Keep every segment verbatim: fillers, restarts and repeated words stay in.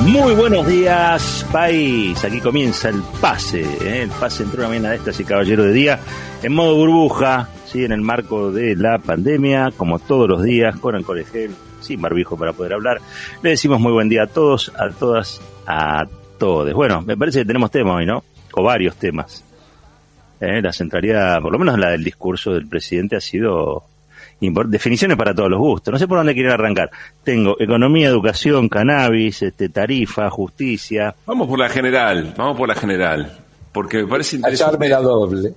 Muy buenos días, país. Aquí comienza el pase, ¿eh? El pase entre una mañana de estas y caballero de día, en modo burbuja, ¿sí? En el marco de la pandemia, como todos los días, con alcohol gel, sin barbijo para poder hablar. Le decimos muy buen día a todos, a todas, a todos. Bueno, me parece que tenemos temas hoy, ¿no? O varios temas. ¿Eh? La centralidad, por lo menos la del discurso del presidente, ha sido... definiciones para todos los gustos. No sé por dónde quieren arrancar. Tengo economía, educación, cannabis, este, tarifa, justicia. Vamos por la general, vamos por la general, porque me parece interesante. Echarme la doble.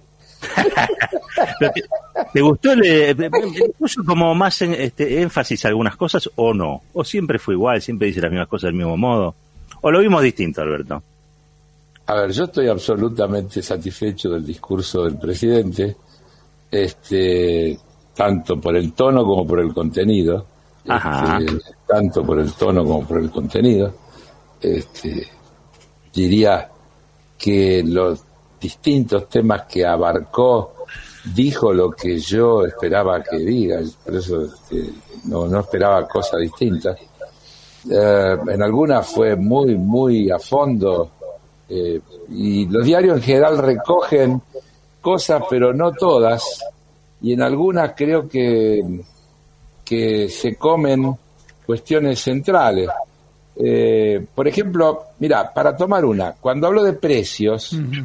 ¿Te, ¿Te gustó? ¿Le, le puso como más en, este, énfasis a algunas cosas o no? ¿O siempre fue igual, siempre dice las mismas cosas del mismo modo? ¿O lo vimos distinto, Alberto? A ver, yo estoy absolutamente satisfecho del discurso del presidente, este... tanto por el tono como por el contenido, este, tanto por el tono como por el contenido, este, diría que los distintos temas que abarcó dijo lo que yo esperaba que diga, por eso este, no, no esperaba cosas distintas. Eh, en algunas fue muy, muy a fondo, eh, y los diarios en general recogen cosas, pero no todas. Y en algunas creo que, que se comen cuestiones centrales. Eh, por ejemplo, mira, para tomar una, cuando hablo de precios, uh-huh.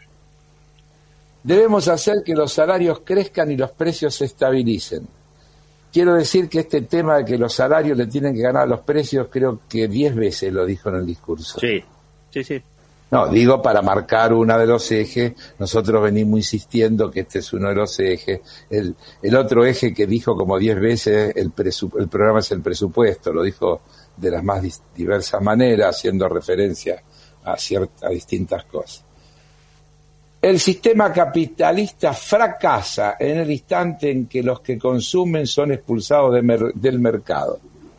debemos hacer que los salarios crezcan y los precios se estabilicen. Quiero decir que este tema de que los salarios le tienen que ganar a los precios, creo que diez veces lo dijo en el discurso. Sí, sí, sí. No, digo para marcar uno de los ejes. Nosotros venimos insistiendo que este es uno de los ejes. El, el otro eje que dijo como diez veces, el, presu, el programa es el presupuesto, lo dijo de las más dis, diversas maneras, haciendo referencia a, cierta, a distintas cosas. El sistema capitalista fracasa en el instante en que los que consumen son expulsados de mer, del mercado.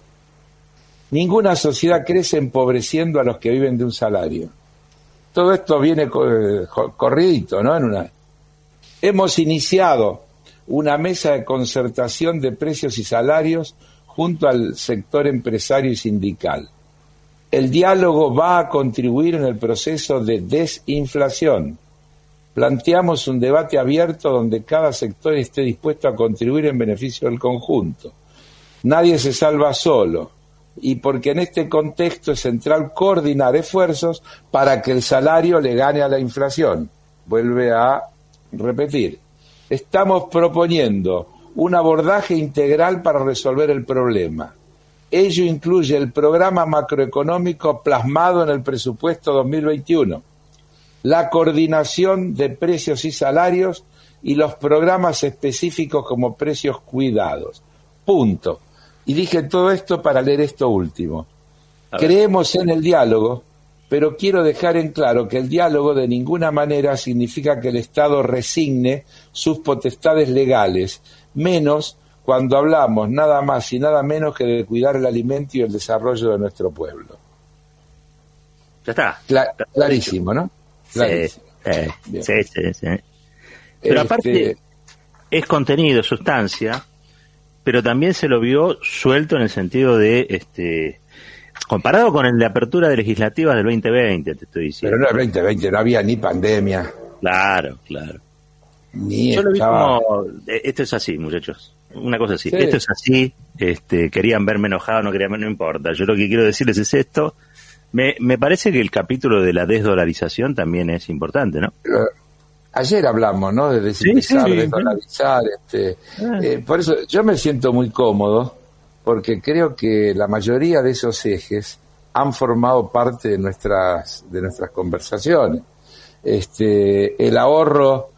Ninguna sociedad crece empobreciendo a los que viven de un salario. Todo esto viene corridito, ¿no? En una... Hemos iniciado una mesa de concertación de precios y salarios junto al sector empresario y sindical. El diálogo va a contribuir en el proceso de desinflación. Planteamos un debate abierto donde cada sector esté dispuesto a contribuir en beneficio del conjunto. Nadie se salva solo. Y porque en este contexto es central coordinar esfuerzos para que el salario le gane a la inflación. Vuelve a repetir. Estamos proponiendo un abordaje integral para resolver el problema. Ello incluye el programa macroeconómico plasmado en el presupuesto dos mil veintiuno, la coordinación de precios y salarios y los programas específicos como precios cuidados. Punto. Y dije todo esto para leer esto último. Creemos en el diálogo, pero quiero dejar en claro que el diálogo de ninguna manera significa que el Estado resigne sus potestades legales, menos cuando hablamos nada más y nada menos que de cuidar el alimento y el desarrollo de nuestro pueblo. Ya está. Cla- clarísimo, ¿no? Clarísimo. Sí, eh, sí, sí, sí. Pero este... aparte es contenido, sustancia... pero también se lo vio suelto en el sentido de, este, comparado con el de apertura de legislativas del veinte veinte, te estoy diciendo. Pero no el veinte veinte, no había ni pandemia. Claro, claro. Ni Yo estaba... lo vi como, esto es así, muchachos, una cosa así, sí. Esto es así, este, querían verme enojado, no querían, no importa, yo lo que quiero decirles es esto, me, me parece que el capítulo de la desdolarización también es importante, ¿no? Pero... Ayer hablamos, ¿no? De desempezar, sí, sí, de dolarizar. Sí. Este, ah. eh, por eso yo me siento muy cómodo, porque creo que la mayoría de esos ejes han formado parte de nuestras de nuestras conversaciones. Este, el ahorro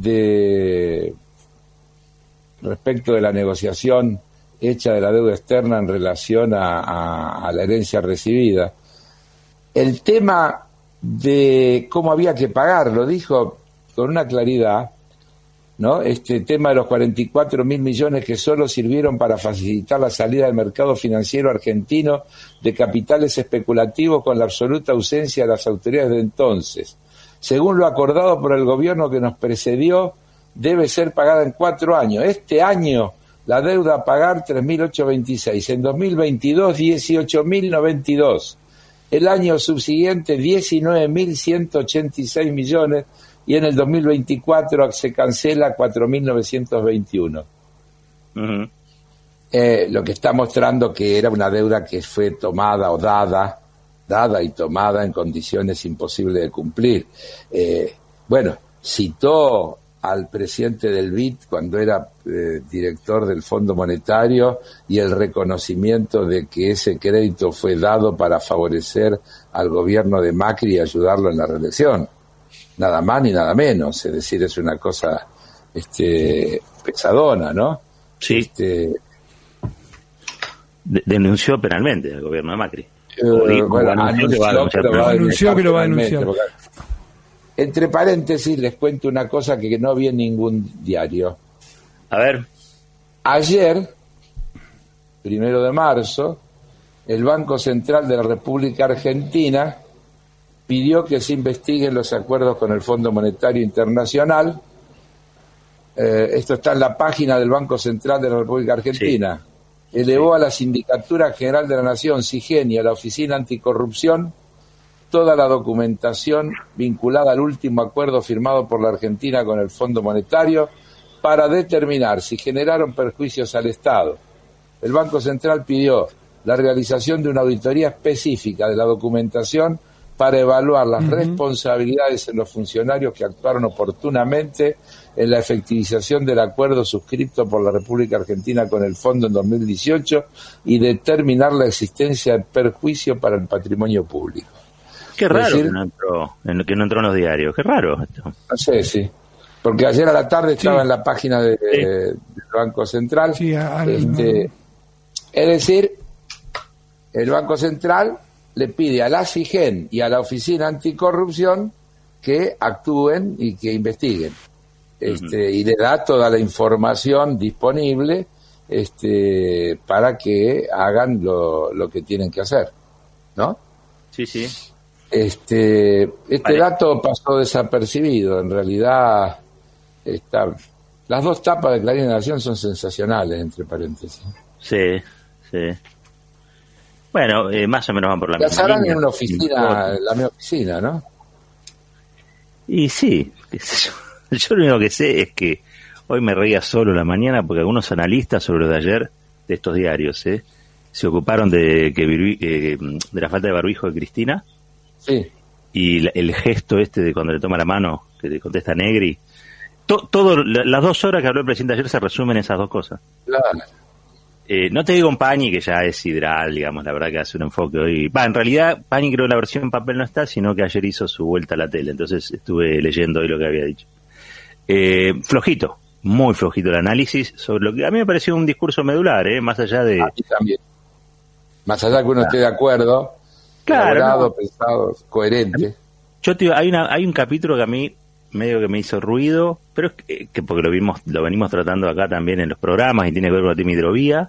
de respecto de la negociación hecha de la deuda externa en relación a, a, a la herencia recibida. El tema de cómo había que pagar, lo dijo con una claridad, ¿no? Este tema de los cuarenta y cuatro mil millones que solo sirvieron para facilitar la salida del mercado financiero argentino de capitales especulativos con la absoluta ausencia de las autoridades de entonces. Según lo acordado por el gobierno que nos precedió, debe ser pagada en cuatro años. Este año la deuda a pagar tres mil ochocientos veintiséis, en dos mil veintidós dieciocho mil noventa y dos. el año subsiguiente diecinueve mil ciento ochenta y seis millones y en el dos mil veinticuatro se cancela cuatro mil novecientos veintiuno. Uh-huh. Eh, lo que está mostrando que era una deuda que fue tomada o dada, dada y tomada en condiciones imposibles de cumplir. Eh, bueno, citó al presidente del B I D cuando era eh, director del Fondo Monetario y el reconocimiento de que ese crédito fue dado para favorecer al gobierno de Macri y ayudarlo en la reelección. Nada más ni nada menos, es decir, es una cosa este, pesadona, ¿no? Sí. Este, De- denunció penalmente al gobierno de Macri. Eh, bueno, anunció que, anunció que lo va a denunciar. Porque, entre paréntesis, les cuento una cosa que no vi en ningún diario. A ver. Ayer, primero de marzo, el Banco Central de la República Argentina pidió que se investiguen los acuerdos con el Fondo Monetario Internacional. Eh, esto está en la página del Banco Central de la República Argentina. Sí. Elevó a la Sindicatura General de la Nación, SIGEN, y a la Oficina Anticorrupción toda la documentación vinculada al último acuerdo firmado por la Argentina con el Fondo Monetario para determinar si generaron perjuicios al Estado. El Banco Central pidió la realización de una auditoría específica de la documentación para evaluar las uh-huh. responsabilidades en los funcionarios que actuaron oportunamente en la efectivización del acuerdo suscrito por la República Argentina con el Fondo en dos mil dieciocho y determinar la existencia de perjuicio para el patrimonio público. Qué raro decir, que, no entró, en, que no entró en los diarios, qué raro esto. No sé, sí. Porque ayer a la tarde estaba sí. en la página de, sí. de, del Banco Central. Sí, a, este, a... Es decir, el Banco Central le pide a la SIGEN y a la Oficina Anticorrupción que actúen y que investiguen. Este, uh-huh. Y le da toda la información disponible este, para que hagan lo, lo que tienen que hacer, ¿no? Sí, sí. Este, este vale. dato pasó desapercibido. En realidad, está, las dos tapas de Clarín de la Nación son sensacionales, entre paréntesis. Sí, sí. Bueno, eh, más o menos van por la misma línea. En una oficina, en la misma oficina, ¿no? Y sí, qué sé yo. Yo lo único que sé es que hoy me reía solo en la mañana porque algunos analistas sobre lo de ayer de estos diarios ¿eh? se ocuparon de que eh, de la falta de barbijo de Cristina. Sí. Y la, el gesto este de cuando le toma la mano, que le contesta Negri. To, todo, la, las dos horas que habló el presidente ayer se resumen en esas dos cosas. Claro. Eh, no te digo en Pañi, que ya es sideral, digamos, la verdad que hace un enfoque hoy. Va, en realidad, Pañi creo que la versión en papel no está, sino que ayer hizo su vuelta a la tele, entonces estuve leyendo hoy lo que había dicho. Eh, flojito, muy flojito el análisis sobre lo que a mí me pareció un discurso medular, ¿eh? Más allá de... A mí también. Más allá que uno claro. esté de acuerdo, claro, elaborado, no. pensado, coherente. Yo te digo, hay, una, hay un capítulo que a mí medio que me hizo ruido, pero es que, que porque lo vimos, lo venimos tratando acá también en los programas y tiene que ver con la tema hidrovía,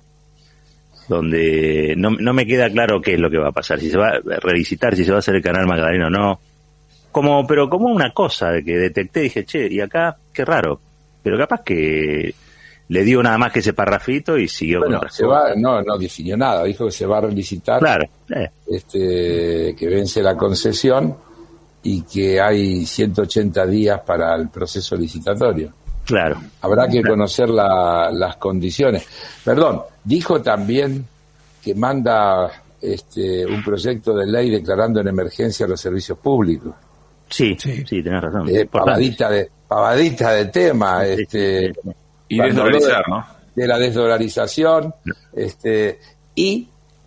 donde no, no me queda claro qué es lo que va a pasar, si se va a revisitar, si se va a hacer el canal Magdalena o no. Como, pero como una cosa de que detecté, dije, che, y acá, qué raro, pero capaz que le dio nada más que ese parrafito y siguió bueno, con se va, no, no definió nada, dijo que se va a relicitar, claro, eh. este, que vence la concesión y que hay ciento ochenta días para el proceso licitatorio. Claro. Habrá que claro. conocer la, las condiciones. Perdón, dijo también que manda este, un proyecto de ley declarando en emergencia los servicios públicos. Sí, sí, sí, tenés razón. Eh, pavadita de pavadita de tema, sí, este sí, sí. Y desdolarizar, ¿no? De la desdolarización, no. este y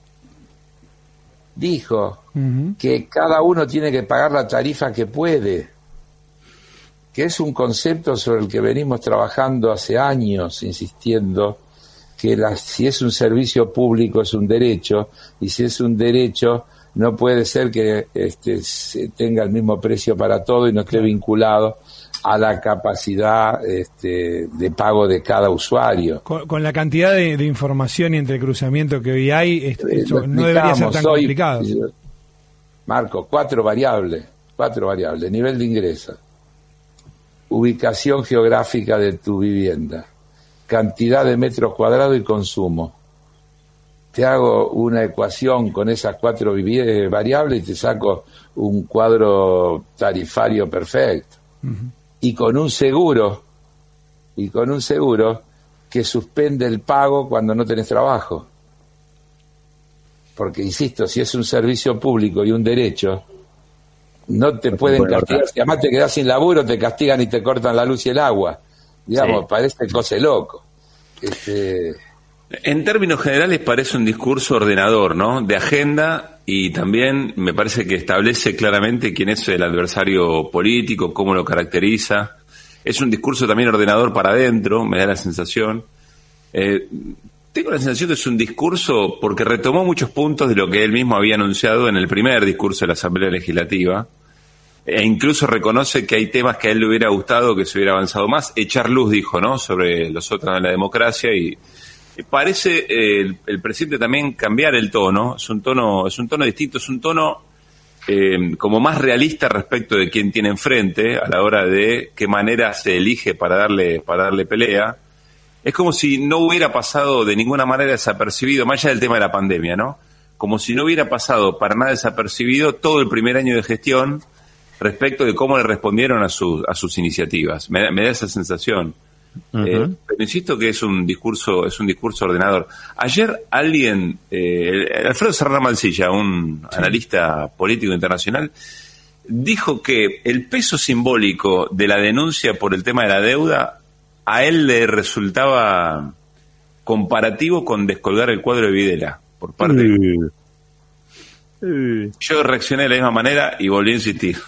dijo uh-huh. que cada uno tiene que pagar la tarifa que puede, que es un concepto sobre el que venimos trabajando hace años, insistiendo que la, si es un servicio público es un derecho, y si es un derecho no puede ser que este, tenga el mismo precio para todo y no esté vinculado a la capacidad este, de pago de cada usuario. Con, con la cantidad de, de información y entrecruzamiento que hoy hay, esto, esto no debería ser tan hoy, complicado. Marco, cuatro variables, cuatro variables, nivel de ingreso, ubicación geográfica de tu vivienda, cantidad de metros cuadrados y consumo. te hago una ecuación con esas cuatro variables y te saco un cuadro tarifario perfecto. Uh-huh. Y con un seguro, y con un seguro que suspende el pago cuando no tenés trabajo. Porque, insisto, si es un servicio público y un derecho, no te no pueden puede castigar. Cortar. Si además te quedás sin laburo, te castigan y te cortan la luz y el agua. Digamos, sí. Parece cosa loco. Este... En términos generales parece un discurso ordenador, ¿no? De agenda, y también me parece que establece claramente quién es el adversario político, cómo lo caracteriza. Es un discurso también ordenador para adentro, me da la sensación. Eh, tengo la sensación que es un discurso porque retomó muchos puntos de lo que él mismo había anunciado en el primer discurso de la Asamblea Legislativa, e incluso reconoce que hay temas que a él le hubiera gustado que se hubiera avanzado más. Echar luz, dijo, ¿no?, sobre los otros de la democracia, y parece eh, el, el presidente también cambiar el tono. Es un tono, es un tono distinto, es un tono eh, como más realista respecto de quién tiene enfrente a la hora de qué manera se elige para darle, para darle pelea. Es como si no hubiera pasado de ninguna manera desapercibido, más allá del tema de la pandemia, ¿no? Como si no hubiera pasado para nada desapercibido todo el primer año de gestión respecto de cómo le respondieron a sus, a sus iniciativas. Me, me da esa sensación. Uh-huh. Eh, pero insisto que es un discurso, es un discurso ordenador. Ayer alguien, eh, Alfredo Serrano Mansilla, un sí. analista político internacional, dijo que el peso simbólico de la denuncia por el tema de la deuda a él le resultaba comparativo con descolgar el cuadro de Videla por parte uh. de... Yo reaccioné de la misma manera y volví a insistir.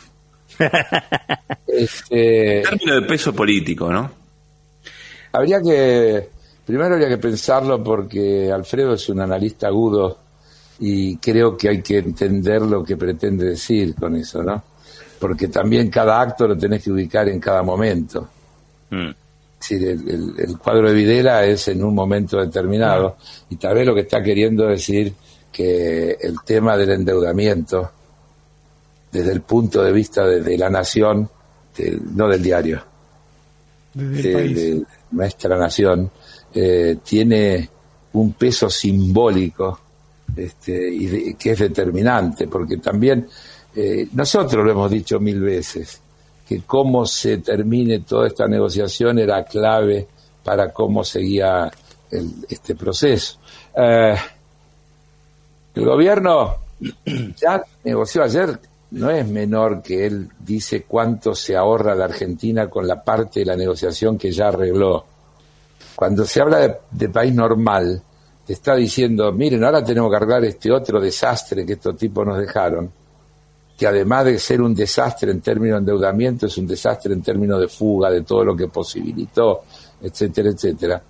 Este... En términos de peso político, ¿no? Habría que, primero habría que pensarlo, porque Alfredo es un analista agudo y creo que hay que entender lo que pretende decir con eso, ¿no? Porque también cada acto lo tenés que ubicar en cada momento. Mm. Es decir, el, el, el cuadro de Videla es en un momento determinado, mm. y tal vez lo que está queriendo decir que el tema del endeudamiento, desde el punto de vista de, de la nación, de, no del diario, desde el país. De, de, nuestra nación, eh, tiene un peso simbólico este, y de, que es determinante, porque también eh, nosotros lo hemos dicho mil veces, que cómo se termine toda esta negociación era clave para cómo seguía el, este proceso. Eh, el gobierno ya negoció ayer, no es menor que él dice cuánto se ahorra la Argentina con la parte de la negociación que ya arregló. Cuando se habla de, de país normal, te está diciendo, miren, ahora tenemos que arreglar este otro desastre que estos tipos nos dejaron, que además de ser un desastre en términos de endeudamiento, es un desastre en términos de fuga, de todo lo que posibilitó, etcétera, etcétera.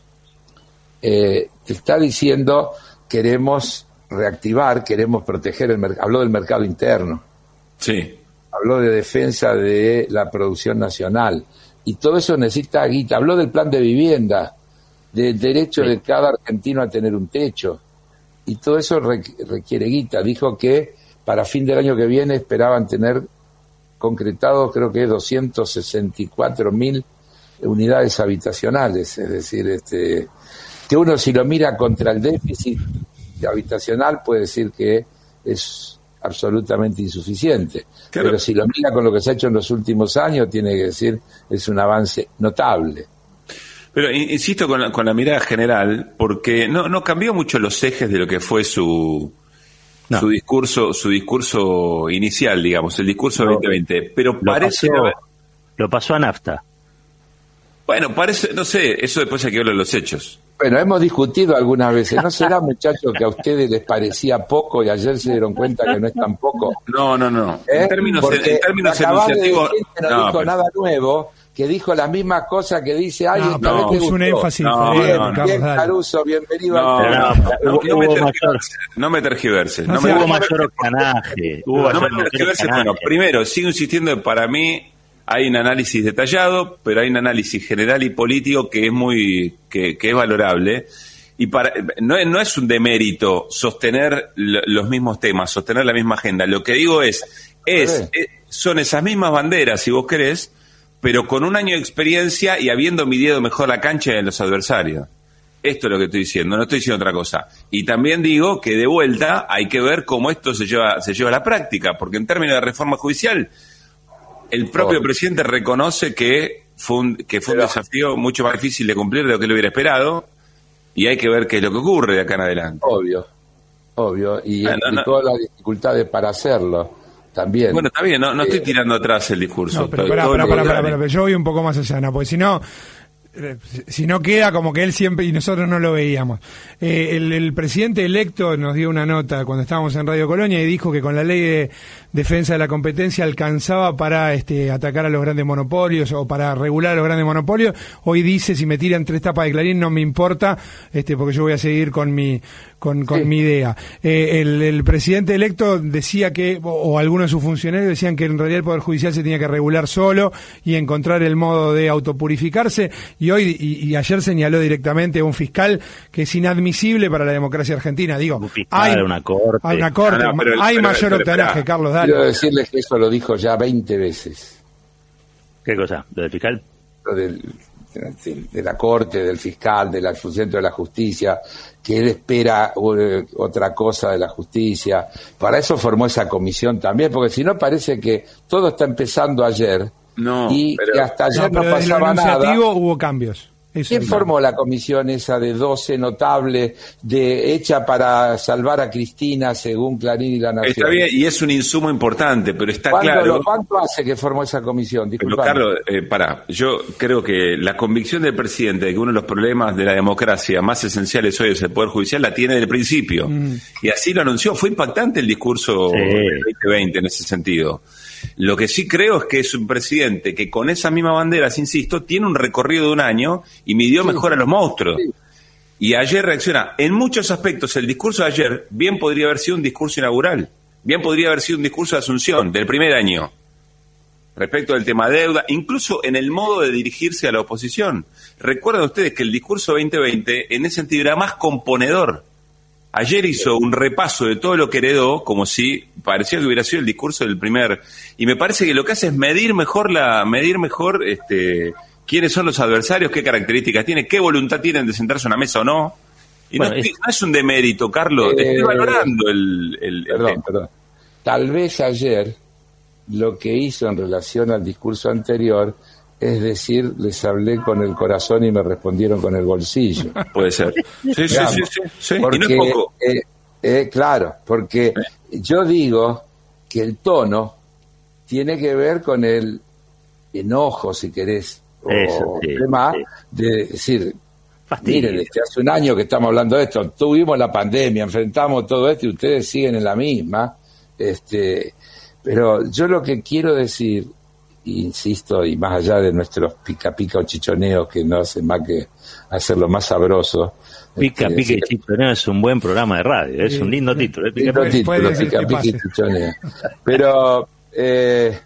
Eh, te está diciendo, queremos reactivar, queremos proteger el mercado. Habló del mercado interno. Sí. Habló de defensa de la producción nacional. Y todo eso necesita guita. Habló del plan de vivienda, del derecho sí. de cada argentino a tener un techo. Y todo eso requiere guita. Dijo que para fin del año que viene esperaban tener concretados, creo que doscientos sesenta y cuatro mil unidades habitacionales. Es decir, este que uno, si lo mira contra el déficit habitacional, puede decir que es absolutamente insuficiente. Claro. Pero si lo mira con lo que se ha hecho en los últimos años, tiene que decir es un avance notable. Pero insisto con la, con la mirada general, porque no no cambió mucho los ejes de lo que fue su no. su discurso su discurso inicial, digamos, el discurso de veinte veinte. Pero lo parece pasó, lo pasó a nafta. Bueno, parece, no sé, eso después hay que verlo en los hechos. Bueno, hemos discutido algunas veces. ¿No será, muchachos, que a ustedes les parecía poco y ayer se dieron cuenta que no es tan poco? No, no, no. ¿Eh? En términos, Porque en términos enunciativos... Que no, no dijo pero... nada nuevo, que dijo las mismas cosas que dice... Ay, no, esta pero vez te puso un énfasis no, bien, no, no, bien, no, Caruso, bienvenido no, al no, programa. no, no, no, me mayor, no me tergiverses. No, no me hubo mayor octanaje. No, no me tergiverses. Bueno, primero, sigo insistiendo que para mí... Hay un análisis detallado, pero hay un análisis general y político que es muy que, que es valorable. Y para, no, no es un demérito sostener los mismos temas, sostener la misma agenda. Lo que digo es, es, es son esas mismas banderas, si vos querés, pero con un año de experiencia y habiendo midido mejor la cancha de los adversarios. Esto es lo que estoy diciendo, no estoy diciendo otra cosa. Y también digo que de vuelta hay que ver cómo esto se lleva, se lleva a la práctica, porque en términos de reforma judicial, el propio oh. presidente reconoce que fue un, que fue un desafío mucho más difícil de cumplir de lo que él hubiera esperado, y hay que ver qué es lo que ocurre de acá en adelante. Obvio, obvio, y ah, explicó no, no. las dificultades para hacerlo. También. Bueno, está bien, no, no eh, estoy tirando atrás el discurso. No, pero pará, pará, pará, pará, pará, pero yo voy un poco más allá, ¿no? Porque si no, si no queda como que él siempre, y nosotros no lo veíamos. Eh, el, el presidente electo nos dio una nota cuando estábamos en Radio Colonia y dijo que con la ley de defensa de la competencia alcanzaba para este, atacar a los grandes monopolios o para regular a los grandes monopolios. Hoy dice, si me tiran tres tapas de Clarín no me importa, este, porque yo voy a seguir con mi con, con sí. mi idea. Eh, el, el presidente electo decía que, o, o algunos de sus funcionarios decían que en realidad el Poder Judicial se tenía que regular solo y encontrar el modo de autopurificarse, y hoy y, y ayer señaló directamente a un fiscal que es inadmisible para la democracia argentina. Digo, un fiscal, hay una corte, hay, una corte, no, no, pero, hay pero, mayor octanaje, Carlos, dale. Quiero decirles que eso lo dijo ya veinte veces. ¿Qué cosa? ¿Lo del fiscal? Lo del, de, de la corte, del fiscal, del funcionario de la justicia, que él espera otra cosa de la justicia. Para eso formó esa comisión también, porque si no parece que todo está empezando ayer. No, y pero, que hasta ayer no, no pasaba nada. Hubo cambios. Eso ¿Quién formó la comisión esa de doce notables, de hecha para salvar a Cristina, según Clarín y La Nación? Está bien, y es un insumo importante, pero está claro. Lo, ¿Cuánto hace que formó esa comisión? Pero, Carlos, eh, pará, yo creo que la convicción del presidente de que uno de los problemas de la democracia más esenciales hoy es el Poder Judicial la tiene desde el principio. Mm. Y así lo anunció. Fue impactante el discurso sí. del veinte veinte en ese sentido. Lo que sí creo es que es un presidente que con esas mismas banderas, insisto, tiene un recorrido de un año y midió sí, mejor a los monstruos. Sí. Y ayer reacciona. En muchos aspectos, el discurso de ayer bien podría haber sido un discurso inaugural, bien podría haber sido un discurso de asunción del primer año, respecto del tema deuda, incluso en el modo de dirigirse a la oposición. Recuerden ustedes que el discurso veinte veinte en ese sentido era más componedor. Ayer hizo un repaso de todo lo que heredó, como si parecía que hubiera sido el discurso del primer, y me parece que lo que hace es medir mejor la, medir mejor este quiénes son los adversarios, qué características tienen, qué voluntad tienen de sentarse a una mesa o no. Y bueno, no, es, no es un demérito, Carlos, eh, estoy valorando el, el, perdón, el perdón. Tal vez ayer lo que hizo en relación al discurso anterior es decir, les hablé con el corazón y me respondieron con el bolsillo. Puede ser. Sí, sí, sí, sí, sí. Porque, y no es poco. Eh, eh, claro, porque eh. yo digo que el tono tiene que ver con el enojo, si querés, Eso, o sí, tema sí. de decir, Fastidio. miren, este, hace un año que estamos hablando de esto, tuvimos la pandemia, enfrentamos todo esto y ustedes siguen en la misma. este Pero yo lo que quiero decir, insisto, y más allá de nuestros pica pica o chichoneos que no hacen más que hacerlo más sabroso. Pica este, pica y chichoneo es un buen programa de radio, es sí, un lindo sí, título. ¿eh? Pica, lindo título, pica pica y chichoneo. Pero eh,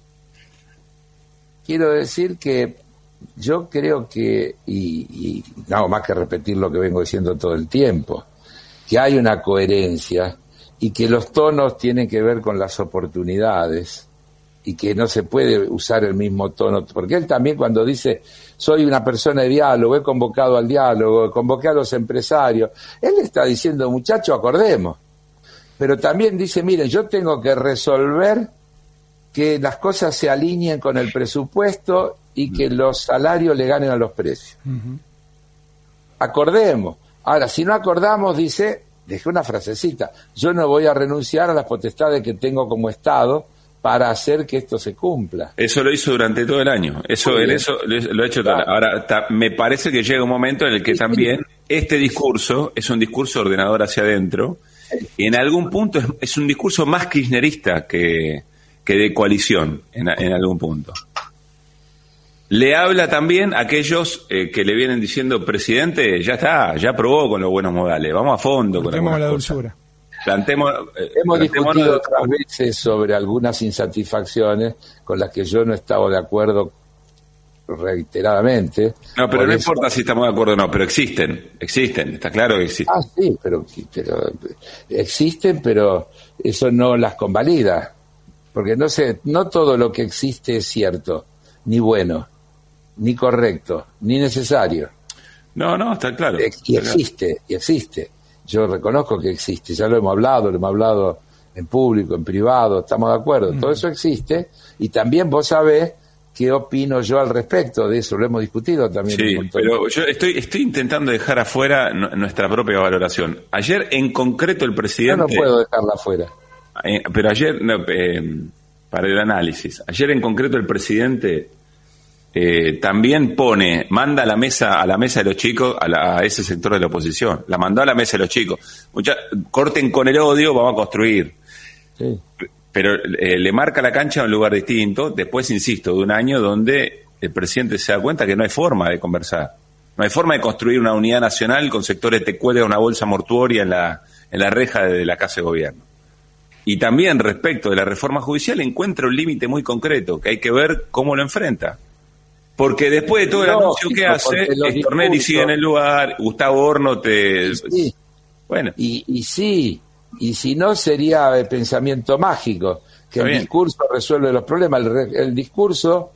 quiero decir que yo creo que, y, y no hago más que repetir lo que vengo diciendo todo el tiempo, que hay una coherencia y que los tonos tienen que ver con las oportunidades, y que no se puede usar el mismo tono, porque él también cuando dice soy una persona de diálogo, he convocado al diálogo, convoqué a los empresarios, él está diciendo muchachos, acordemos, pero también dice miren, yo tengo que resolver que las cosas se alineen con el presupuesto y que los salarios le ganen a los precios. Uh-huh. Acordemos. Ahora, si no acordamos, dice, dejé una frasecita, yo no voy a renunciar a las potestades que tengo como Estado para hacer que esto se cumpla. Eso lo hizo durante todo el año. Eso, en eso lo ha hecho todo. Claro. Ahora, ta, me parece que llega un momento en el que sí, también sí. este discurso es un discurso ordenador hacia adentro y en algún punto es, es un discurso más kirchnerista que, que de coalición, en, en algún punto. Le habla también a aquellos eh, que le vienen diciendo, presidente, ya está, ya probó con los buenos modales, vamos a fondo con la dulzura. Plantemos, eh, Hemos discutido otras veces sobre algunas insatisfacciones con las que yo no estaba de acuerdo reiteradamente. No, pero no eso... importa si estamos de acuerdo o no, pero existen, existen, está claro que existen. Ah, sí, pero, pero existen, pero eso no las convalida, porque no sé, no todo lo que existe es cierto, ni bueno, ni correcto, ni necesario. No, no, está claro. Y existe, y existe. Yo reconozco que existe, ya lo hemos hablado, lo hemos hablado en público, en privado, estamos de acuerdo, mm. todo eso existe, y también vos sabés qué opino yo al respecto de eso, lo hemos discutido también. Sí, pero yo estoy, estoy intentando dejar afuera n- nuestra propia valoración. Ayer en concreto el presidente... Yo no puedo dejarla afuera. Eh, pero ayer, no, eh, para el análisis, ayer en concreto el presidente... Eh, también pone, manda a la mesa a la mesa de los chicos, a, la, a ese sector de la oposición, la mandó a la mesa de los chicos. Mucha, corten con el odio, vamos a construir. Sí. Pero eh, le marca la cancha en un lugar distinto, después, insisto, de un año donde el presidente se da cuenta que no hay forma de conversar. No hay forma de construir una unidad nacional con sectores te cuelga una bolsa mortuoria en la, en la reja de la Casa de Gobierno. Y también respecto de la reforma judicial encuentra un límite muy concreto, que hay que ver cómo lo enfrenta. Porque después de todo el no, anuncio que hace, Stornelli sigue en el lugar, Gustavo Horno te... Sí. Bueno. Y, y sí, y si no sería el pensamiento mágico, que el discurso resuelve los problemas. El, el discurso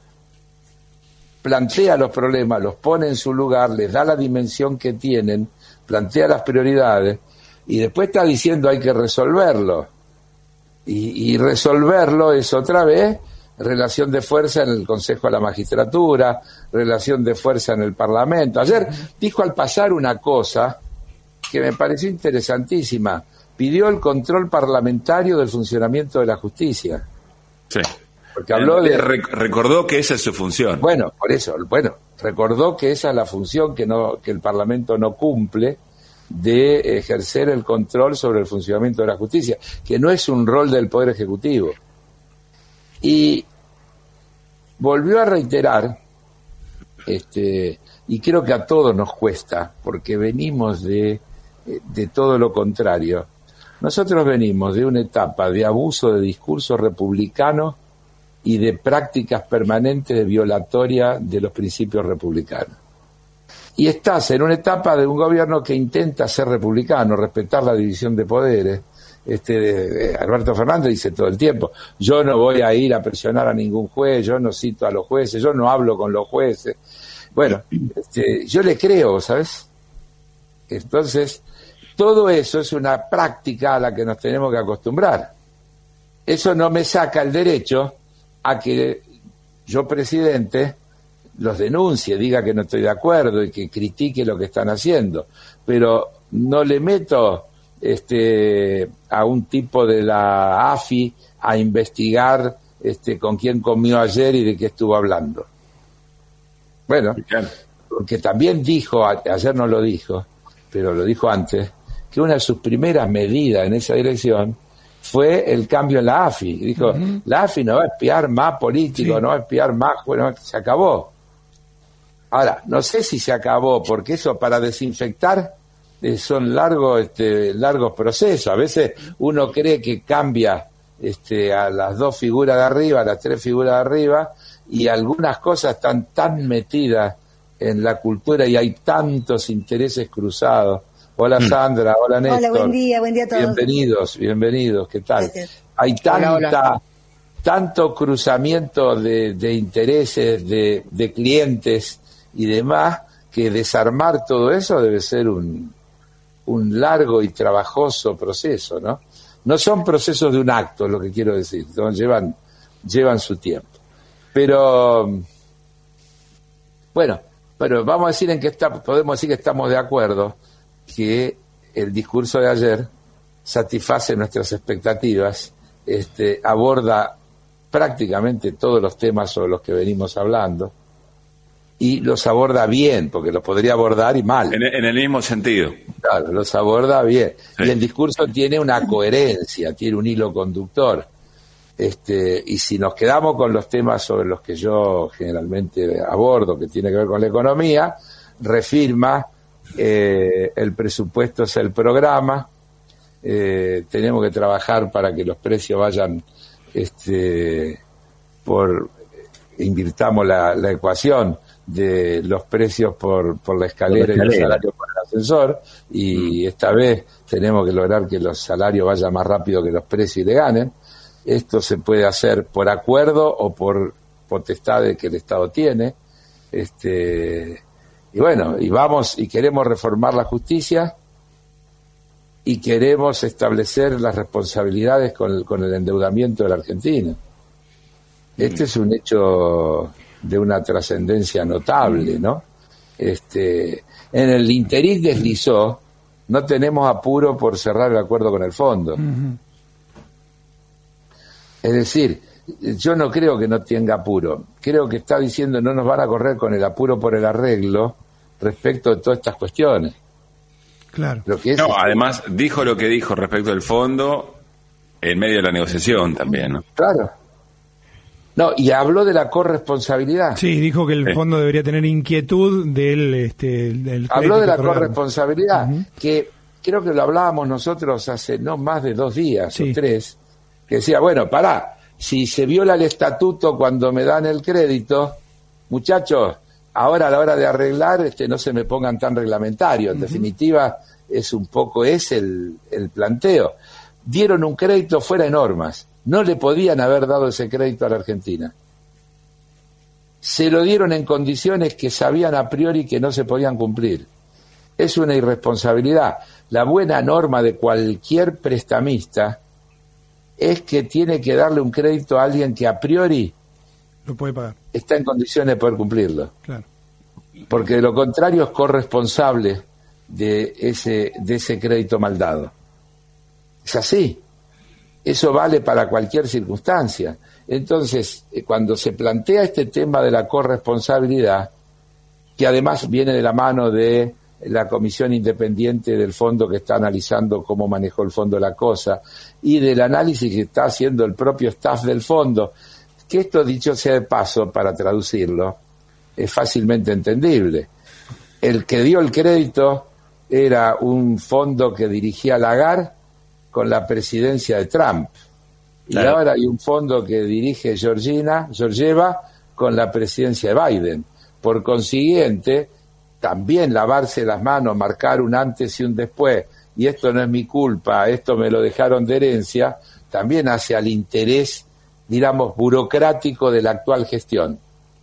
plantea los problemas, los pone en su lugar, les da la dimensión que tienen, plantea las prioridades, y después está diciendo hay que resolverlo. Y, y resolverlo es otra vez... relación de fuerza en el Consejo de la Magistratura, relación de fuerza en el Parlamento. Ayer dijo al pasar una cosa que me pareció interesantísima. Pidió el control parlamentario del funcionamiento de la justicia. Sí. Porque habló de... Recordó que esa es su función. Bueno, por eso, bueno, recordó que esa es la función que no que el Parlamento no cumple, de ejercer el control sobre el funcionamiento de la justicia, que no es un rol del Poder Ejecutivo. Y volvió a reiterar, este, y creo que a todos nos cuesta, porque venimos de, de todo lo contrario. Nosotros venimos de una etapa de abuso de discurso republicano y de prácticas permanentes de violatoria de los principios republicanos. Y estás en una etapa de un gobierno que intenta ser republicano, respetar la división de poderes. Este, eh, Alberto Fernández dice todo el tiempo, yo no voy a ir a presionar a ningún juez, yo no cito a los jueces, yo no hablo con los jueces. Bueno, este, yo le creo, ¿sabes? Entonces, todo eso es una práctica a la que nos tenemos que acostumbrar. Eso no me saca el derecho a que yo, presidente, los denuncie, diga que no estoy de acuerdo y que critique lo que están haciendo, pero no le meto este a un tipo de la A F I a investigar este con quién comió ayer y de qué estuvo hablando. Bueno, porque también dijo, ayer no lo dijo, pero lo dijo antes, que una de sus primeras medidas en esa dirección fue el cambio en la A F I. Dijo, uh-huh. la A F I no va a espiar más políticos, sí. no va a espiar más, bueno, se acabó. Ahora, no sé si se acabó, porque eso para desinfectar eh, son largos, este, largos procesos. A veces uno cree que cambia este, a las dos figuras de arriba, a las tres figuras de arriba, y algunas cosas están tan metidas en la cultura y hay tantos intereses cruzados. Hola Sandra, hola Néstor. Hola, buen día, buen día a todos. Bienvenidos, bienvenidos, ¿qué tal? Gracias. Hay tanta, hola, hola. tanto cruzamiento de, de intereses, de, de clientes y demás, que desarmar todo eso debe ser un, un largo y trabajoso proceso, ¿no? No son procesos de un acto, lo que quiero decir, ¿no? llevan, llevan su tiempo. Pero, bueno, pero vamos a decir en que está, podemos decir que estamos de acuerdo que el discurso de ayer satisface nuestras expectativas, este, aborda prácticamente todos los temas sobre los que venimos hablando y los aborda bien, porque los podría abordar y mal. En, en el mismo sentido. Claro, los aborda bien. Sí. Y el discurso tiene una coherencia, tiene un hilo conductor. Este, y si nos quedamos con los temas sobre los que yo generalmente abordo, que tiene que ver con la economía, refirma eh, el presupuesto es el programa, eh, tenemos que trabajar para que los precios vayan, este, por, invirtamos la, la ecuación de los precios por, por la escalera, por la escalera y los salarios por el ascensor, y mm. esta vez tenemos que lograr que los salarios vayan más rápido que los precios y le ganen. Esto se puede hacer por acuerdo o por potestades que el Estado tiene, este, Y bueno, y vamos y queremos reformar la justicia y queremos establecer las responsabilidades con el, con el endeudamiento de la Argentina. Este es un hecho de una trascendencia notable, ¿no? Este, en el interín deslizó, no tenemos apuro por cerrar el acuerdo con el fondo. Uh-huh. Es decir, yo no creo que no tenga apuro, creo que está diciendo no nos van a correr con el apuro por el arreglo respecto de todas estas cuestiones. Claro. Lo que es no, es además que... dijo lo que dijo respecto del fondo en medio de la negociación también, ¿no? Claro. No, y habló de la corresponsabilidad. Sí, dijo que el sí. fondo debería tener inquietud del... Este, del habló de la corresponsabilidad, uh-huh. que creo que lo hablábamos nosotros hace no más de dos días sí. o tres, que decía, bueno, pará, si se viola el estatuto cuando me dan el crédito, muchachos, ahora a la hora de arreglar este no se me pongan tan reglamentarios. En uh-huh. definitiva, es un poco ese el, el planteo. Dieron un crédito fuera de normas. No le podían haber dado ese crédito a la Argentina. Se lo dieron en condiciones que sabían a priori que no se podían cumplir. Es una irresponsabilidad. La buena norma de cualquier prestamista es que tiene que darle un crédito a alguien que a priori lo puede pagar. Está en condiciones de poder cumplirlo. Claro. Porque de lo contrario es corresponsable de ese, de ese crédito mal dado. Es así. Eso vale para cualquier circunstancia. Entonces, cuando se plantea este tema de la corresponsabilidad, que además viene de la mano de la comisión independiente del fondo que está analizando cómo manejó el fondo la cosa, y del análisis que está haciendo el propio staff del fondo, que esto, dicho sea de paso, para traducirlo, es fácilmente entendible. El que dio el crédito era un fondo que dirigía Lagarde con la presidencia de Trump. Y claro. ahora hay un fondo que dirige Georgina, Georgieva con la presidencia de Biden. Por consiguiente, también lavarse las manos, marcar un antes y un después, y esto no es mi culpa, esto me lo dejaron de herencia, también hace al interés, digamos, burocrático de la actual gestión.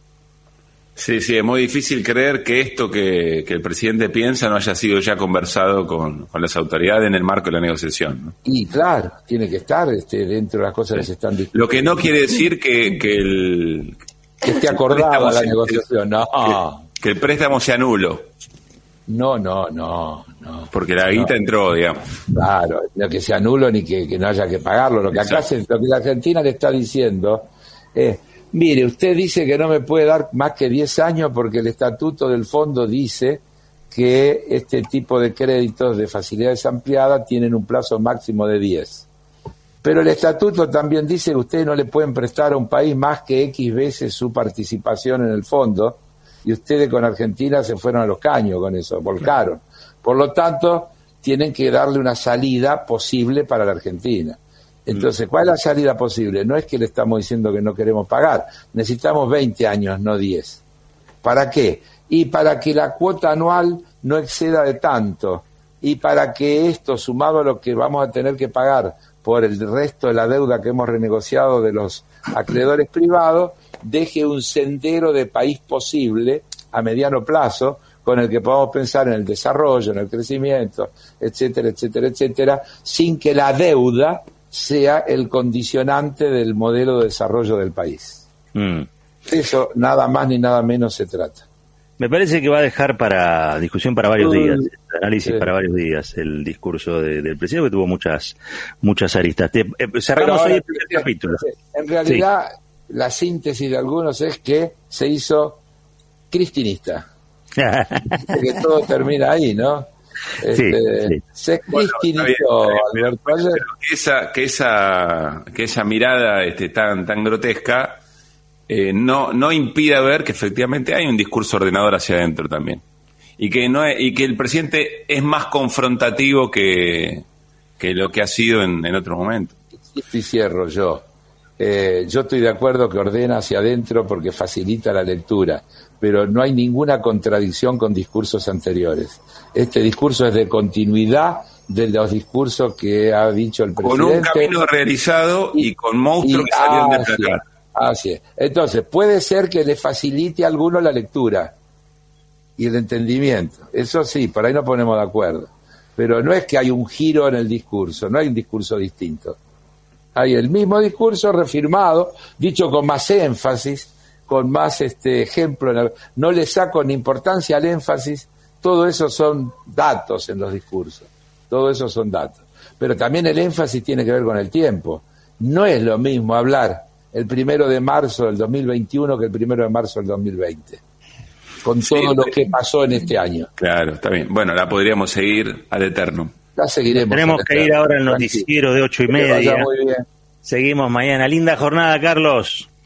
Sí, sí, es muy difícil creer que esto que, que el presidente piensa no haya sido ya conversado con, con las autoridades en el marco de la negociación, ¿no? Y claro, tiene que estar este, dentro de las cosas sí. que se están discutiendo. Lo que no quiere decir que, que el... Que esté acordada la negociación, no. Que, que el préstamo sea nulo. No, no, no, no. Porque la guita no. entró, digamos. Claro, no que sea nulo ni que, que no haya que pagarlo. Lo que acá se, lo que la Argentina le está diciendo es, mire, usted dice que no me puede dar más que diez años porque el estatuto del fondo dice que este tipo de créditos de facilidades ampliadas tienen un plazo máximo de diez. Pero el estatuto también dice que ustedes no le pueden prestar a un país más que X veces su participación en el fondo, y ustedes con Argentina se fueron a los caños con eso, volcaron. Por lo tanto, tienen que darle una salida posible para la Argentina. Entonces, ¿cuál es la salida posible? No es que le estamos diciendo que no queremos pagar, necesitamos veinte años, no diez. ¿Para qué? Y para que la cuota anual no exceda de tanto, y para que esto, sumado a lo que vamos a tener que pagar por el resto de la deuda que hemos renegociado de los acreedores privados, deje un sendero de país posible a mediano plazo con el que podamos pensar en el desarrollo, en el crecimiento, etcétera, etcétera, etcétera, sin que la deuda sea el condicionante del modelo de desarrollo del país. Mm. Eso nada más ni nada menos se trata. Me parece que va a dejar para discusión para varios días, análisis sí. para varios días, el discurso de, del presidente, que tuvo muchas muchas aristas. Te, eh, cerramos ahí el primer capítulo. En realidad, sí. la síntesis de algunos es que se hizo cristinista. Que todo termina ahí, ¿no? Este, sí, sí. Se cristinizó. Bueno, pero que esa, que esa, que esa mirada este, tan, tan grotesca Eh, no no impida ver que efectivamente hay un discurso ordenador hacia adentro también, y que no es, y que el presidente es más confrontativo que, que lo que ha sido en, en otros momentos. Y cierro yo. Eh, yo estoy de acuerdo que ordena hacia adentro porque facilita la lectura, pero no hay ninguna contradicción con discursos anteriores. Este discurso es de continuidad de los discursos que ha dicho el presidente. Con un camino realizado y, y con monstruos y, que salieron de placar. Así es. Entonces, puede ser que le facilite a alguno la lectura y el entendimiento. Eso sí, por ahí nos ponemos de acuerdo. Pero no es que hay un giro en el discurso, no hay un discurso distinto. Hay el mismo discurso refirmado, dicho con más énfasis, con más este ejemplo. No le saco ni importancia al énfasis, todo eso son datos en los discursos, todo eso son datos. Pero también el énfasis tiene que ver con el tiempo. No es lo mismo hablar el primero de marzo del dos mil veintiuno que el primero de marzo del dos mil veinte, con todo sí, lo que pasó en este año. Claro, está bien. Bueno, la podríamos seguir ad eternum. La seguiremos. Tenemos que ir ahora al noticiero de ocho y media. Muy bien. Seguimos mañana. Linda jornada, Carlos.